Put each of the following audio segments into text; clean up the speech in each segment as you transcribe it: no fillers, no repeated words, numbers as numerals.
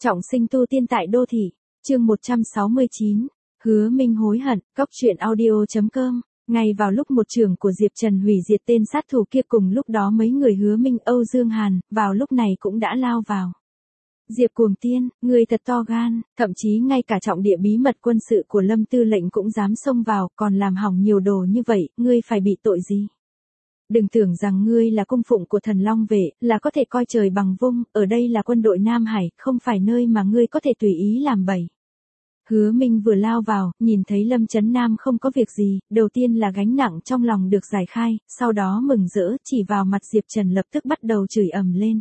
Trọng sinh tu tiên tại đô thị, chương 169, Hứa Minh hối hận, Cóc truyện audio.com. Ngay vào lúc một trường của Diệp Trần hủy diệt tên sát thủ kia, cùng lúc đó mấy người Hứa Minh, Âu Dương Hàn, vào lúc này cũng đã lao vào. Diệp Cuồng Tiên, ngươi thật to gan, thậm chí ngay cả trọng địa bí mật quân sự của Lâm Tư lệnh cũng dám xông vào, còn làm hỏng nhiều đồ như vậy, ngươi phải bị tội gì? Đừng tưởng rằng ngươi là cung phụng của Thần Long Vệ, là có thể coi trời bằng vung, ở đây là quân đội Nam Hải, không phải nơi mà ngươi có thể tùy ý làm bậy. Hứa Minh vừa lao vào, nhìn thấy Lâm Chấn Nam không có việc gì, đầu tiên là gánh nặng trong lòng được giải khai, sau đó mừng rỡ chỉ vào mặt Diệp Trần lập tức bắt đầu chửi ầm lên.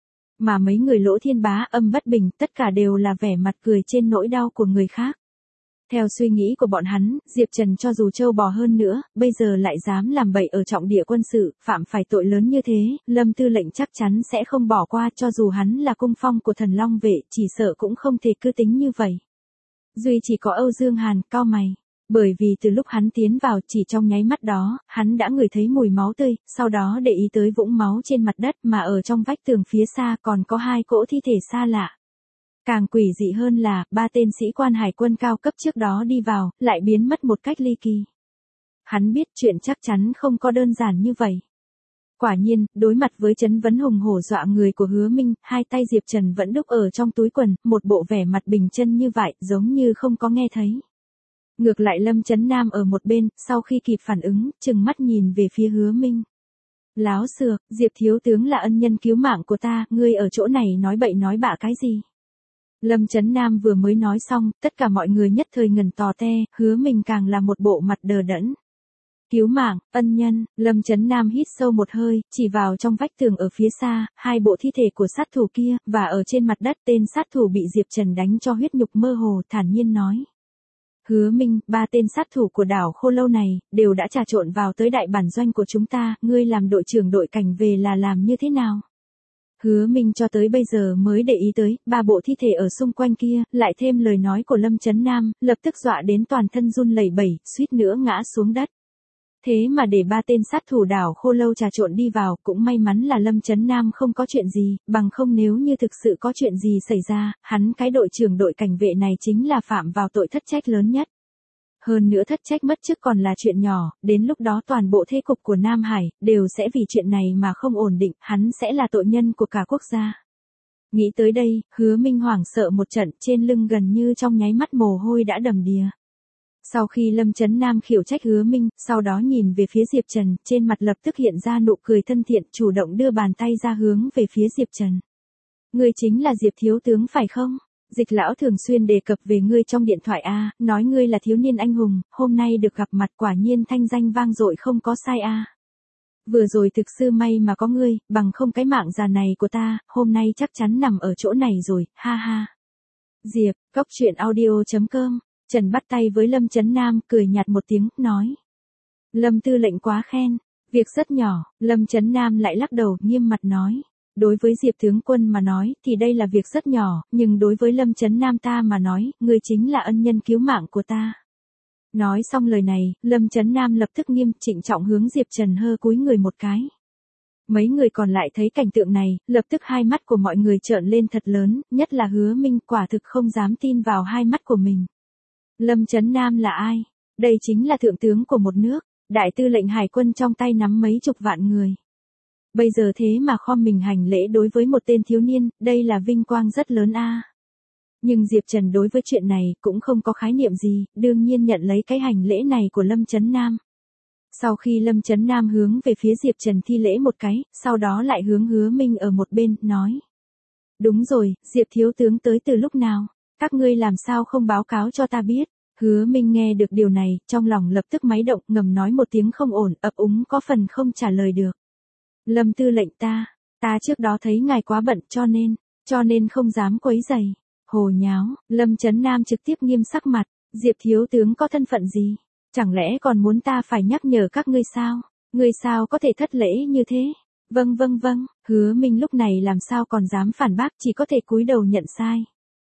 Mà mấy người Lỗ Thiên Bá âm bất bình, tất cả đều là vẻ mặt cười trên nỗi đau của người khác. Theo suy nghĩ của bọn hắn, Diệp Trần cho dù trâu bò hơn nữa, bây giờ lại dám làm bậy ở trọng địa quân sự, phạm phải tội lớn như thế, Lâm Tư lệnh chắc chắn sẽ không bỏ qua, cho dù hắn là cung phong của Thần Long Vệ, chỉ sợ cũng không thể cứ tính như vậy. Duy chỉ có Âu Dương Hàn cau mày, bởi vì từ lúc hắn tiến vào chỉ trong nháy mắt đó, hắn đã ngửi thấy mùi máu tươi, sau đó để ý tới vũng máu trên mặt đất, mà ở trong vách tường phía xa còn có hai cỗ thi thể xa lạ. Càng quỷ dị hơn là, ba tên sĩ quan hải quân cao cấp trước đó đi vào, lại biến mất một cách ly kỳ. Hắn biết chuyện chắc chắn không có đơn giản như vậy. Quả nhiên, đối mặt với trấn vấn hùng hổ dọa người của Hứa Minh, hai tay Diệp Trần vẫn đúc ở trong túi quần, một bộ vẻ mặt bình chân như vậy, giống như không có nghe thấy. Ngược lại Lâm Chấn Nam ở một bên, sau khi kịp phản ứng, trừng mắt nhìn về phía Hứa Minh. Láo xược, Diệp thiếu tướng là ân nhân cứu mạng của ta, ngươi ở chỗ này nói bậy nói bạ cái gì? Lâm Chấn Nam vừa mới nói xong, tất cả mọi người nhất thời ngần tò te, Hứa Minh càng là một bộ mặt đờ đẫn. Cứu mạng, ân nhân, Lâm Chấn Nam hít sâu một hơi, chỉ vào trong vách tường ở phía xa, hai bộ thi thể của sát thủ kia, và ở trên mặt đất tên sát thủ bị Diệp Trần đánh cho huyết nhục mơ hồ, thản nhiên nói. Hứa Minh, ba tên sát thủ của đảo Khô Lâu này, đều đã trà trộn vào tới đại bản doanh của chúng ta, ngươi làm đội trưởng đội cảnh về là làm như thế nào? Hứa Minh cho tới bây giờ mới để ý tới, ba bộ thi thể ở xung quanh kia, lại thêm lời nói của Lâm Chấn Nam, lập tức dọa đến toàn thân run lẩy bẩy, suýt nữa ngã xuống đất. Thế mà để ba tên sát thủ đảo Khô Lâu trà trộn đi vào, cũng may mắn là Lâm Chấn Nam không có chuyện gì, bằng không nếu như thực sự có chuyện gì xảy ra, hắn cái đội trưởng đội cảnh vệ này chính là phạm vào tội thất trách lớn nhất. Hơn nữa thất trách mất chức còn là chuyện nhỏ, đến lúc đó toàn bộ thế cục của Nam Hải, đều sẽ vì chuyện này mà không ổn định, hắn sẽ là tội nhân của cả quốc gia. Nghĩ tới đây, Hứa Minh hoảng sợ một trận, trên lưng gần như trong nháy mắt mồ hôi đã đầm đìa. Sau khi Lâm Chấn Nam khiển trách Hứa Minh, sau đó nhìn về phía Diệp Trần, trên mặt lập tức hiện ra nụ cười thân thiện, chủ động đưa bàn tay ra hướng về phía Diệp Trần. Ngươi chính là Diệp thiếu tướng phải không? Dịch lão thường xuyên đề cập về ngươi trong điện thoại a, nói ngươi là thiếu niên anh hùng, hôm nay được gặp mặt quả nhiên thanh danh vang dội không có sai a. Vừa rồi thực sự may mà có ngươi, bằng không cái mạng già này của ta, hôm nay chắc chắn nằm ở chỗ này rồi, ha ha. Diệp, Cóc truyện audio.com. Trần bắt tay với Lâm Chấn Nam, cười nhạt một tiếng, nói. Lâm tư lệnh quá khen, việc rất nhỏ, Lâm Chấn Nam lại lắc đầu, nghiêm mặt nói. Đối với Diệp tướng quân mà nói, thì đây là việc rất nhỏ, nhưng đối với Lâm Chấn Nam ta mà nói, ngươi chính là ân nhân cứu mạng của ta. Nói xong lời này, Lâm Chấn Nam lập tức nghiêm trịnh trọng hướng Diệp Trần hơ cúi người một cái. Mấy người còn lại thấy cảnh tượng này, lập tức hai mắt của mọi người trợn lên thật lớn, nhất là Hứa Minh, quả thực không dám tin vào hai mắt của mình. Lâm Chấn Nam là ai? Đây chính là thượng tướng của một nước, đại tư lệnh hải quân trong tay nắm mấy chục vạn người. Bây giờ thế mà khom mình hành lễ đối với một tên thiếu niên, đây là vinh quang rất lớn a. Nhưng Diệp Trần đối với chuyện này cũng không có khái niệm gì, đương nhiên nhận lấy cái hành lễ này của Lâm Chấn Nam. Sau khi Lâm Chấn Nam hướng về phía Diệp Trần thi lễ một cái, sau đó lại hướng Hứa Minh ở một bên, nói. Đúng rồi, Diệp thiếu tướng tới từ lúc nào? Các ngươi làm sao không báo cáo cho ta biết? Hứa Minh nghe được điều này, trong lòng lập tức máy động, ngầm nói một tiếng không ổn, ấp úng có phần không trả lời được. Lâm tư lệnh ta trước đó thấy ngài quá bận cho nên không dám quấy rầy. Hồ nháo, Lâm Chấn Nam trực tiếp nghiêm sắc mặt, Diệp thiếu tướng có thân phận gì? Chẳng lẽ còn muốn ta phải nhắc nhở các ngươi sao? Ngươi sao có thể thất lễ như thế? Vâng, Hứa Minh lúc này làm sao còn dám phản bác, chỉ có thể cúi đầu nhận sai.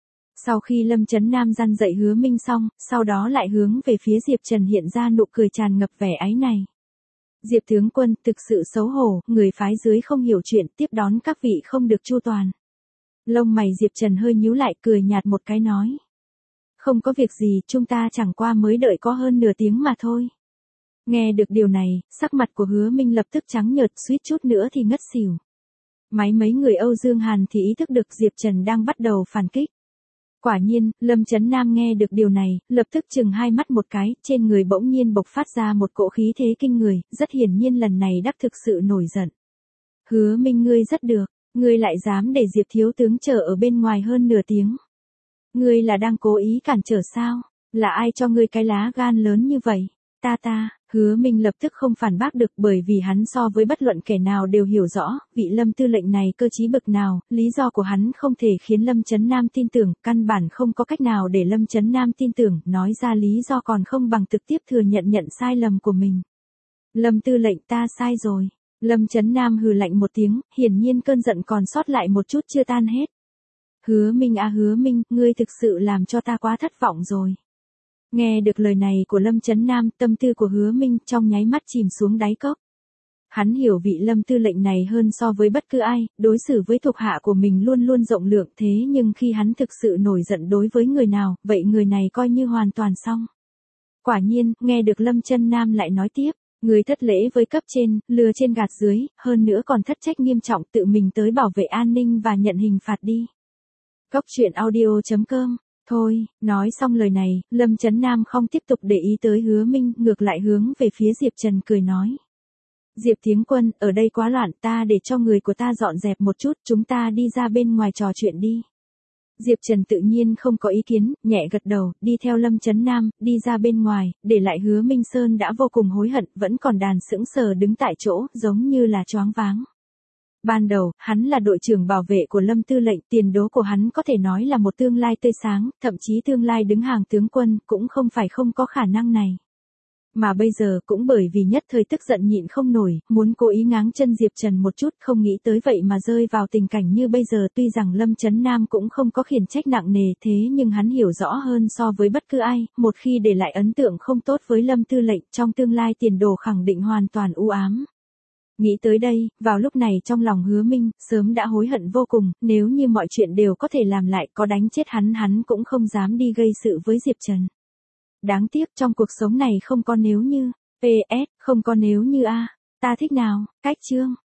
Sau khi Lâm Chấn Nam răn dạy Hứa Minh xong, sau đó lại hướng về phía Diệp Trần hiện ra nụ cười tràn ngập vẻ áy này. Diệp tướng quân thực sự xấu hổ, người phái dưới không hiểu chuyện, tiếp đón các vị không được chu toàn. Lông mày Diệp Trần hơi nhíu lại, cười nhạt một cái nói. Không có việc gì, chúng ta chẳng qua mới đợi có hơn nửa tiếng mà thôi. Nghe được điều này, sắc mặt của Hứa Minh lập tức trắng nhợt, suýt chút nữa thì ngất xỉu. Mấy người Âu Dương Hàn thì ý thức được Diệp Trần đang bắt đầu phản kích. Quả nhiên, Lâm Chấn Nam nghe được điều này, lập tức chừng hai mắt một cái, trên người bỗng nhiên bộc phát ra một cỗ khí thế kinh người, rất hiển nhiên lần này đắc thực sự nổi giận. Hứa Minh, ngươi rất được, ngươi lại dám để Diệp thiếu tướng chờ ở bên ngoài hơn nửa tiếng. Ngươi là đang cố ý cản trở sao? Là ai cho ngươi cái lá gan lớn như vậy? Hứa Minh lập tức không phản bác được, bởi vì hắn so với bất luận kẻ nào đều hiểu rõ, vị Lâm tư lệnh này cơ trí bực nào, lý do của hắn không thể khiến Lâm Chấn Nam tin tưởng, căn bản không có cách nào để Lâm Chấn Nam tin tưởng, nói ra lý do còn không bằng trực tiếp thừa nhận sai lầm của mình. Lâm tư lệnh, ta sai rồi. Lâm Chấn Nam hừ lạnh một tiếng, hiển nhiên cơn giận còn sót lại một chút chưa tan hết. Hứa Minh à Hứa Minh, ngươi thực sự làm cho ta quá thất vọng rồi. Nghe được lời này của Lâm Chấn Nam, tâm tư của Hứa Minh trong nháy mắt chìm xuống đáy cốc. Hắn hiểu vị Lâm tư lệnh này hơn so với bất cứ ai, đối xử với thuộc hạ của mình luôn luôn rộng lượng, thế nhưng khi hắn thực sự nổi giận đối với người nào, vậy người này coi như hoàn toàn xong. Quả nhiên, nghe được Lâm Chấn Nam lại nói tiếp, người thất lễ với cấp trên, lừa trên gạt dưới, hơn nữa còn thất trách nghiêm trọng, tự mình tới bảo vệ an ninh và nhận hình phạt đi. Cốc truyện audio.com. Thôi, nói xong lời này, Lâm Chấn Nam không tiếp tục để ý tới Hứa Minh, ngược lại hướng về phía Diệp Trần cười nói. Diệp Thiến Quân, ở đây quá loạn, ta để cho người của ta dọn dẹp một chút, chúng ta đi ra bên ngoài trò chuyện đi. Diệp Trần tự nhiên không có ý kiến, nhẹ gật đầu, đi theo Lâm Chấn Nam, đi ra bên ngoài, để lại Hứa Minh Sơn đã vô cùng hối hận, vẫn còn đàn sững sờ đứng tại chỗ, giống như là choáng váng. Ban đầu, hắn là đội trưởng bảo vệ của Lâm tư lệnh, tiền đố của hắn có thể nói là một tương lai tươi sáng, thậm chí tương lai đứng hàng tướng quân, cũng không phải không có khả năng này. Mà bây giờ cũng bởi vì nhất thời tức giận nhịn không nổi, muốn cố ý ngáng chân Diệp Trần một chút, không nghĩ tới vậy mà rơi vào tình cảnh như bây giờ. Tuy rằng Lâm Chấn Nam cũng không có khiển trách nặng nề, thế nhưng hắn hiểu rõ hơn so với bất cứ ai, một khi để lại ấn tượng không tốt với Lâm tư lệnh, trong tương lai tiền đồ khẳng định hoàn toàn u ám. Nghĩ tới đây, vào lúc này trong lòng Hứa Minh, sớm đã hối hận vô cùng, nếu như mọi chuyện đều có thể làm lại, có đánh chết hắn cũng không dám đi gây sự với Diệp Trần. Đáng tiếc trong cuộc sống này không có nếu như, PS, không có nếu như a. Ta thích nào, cách chương.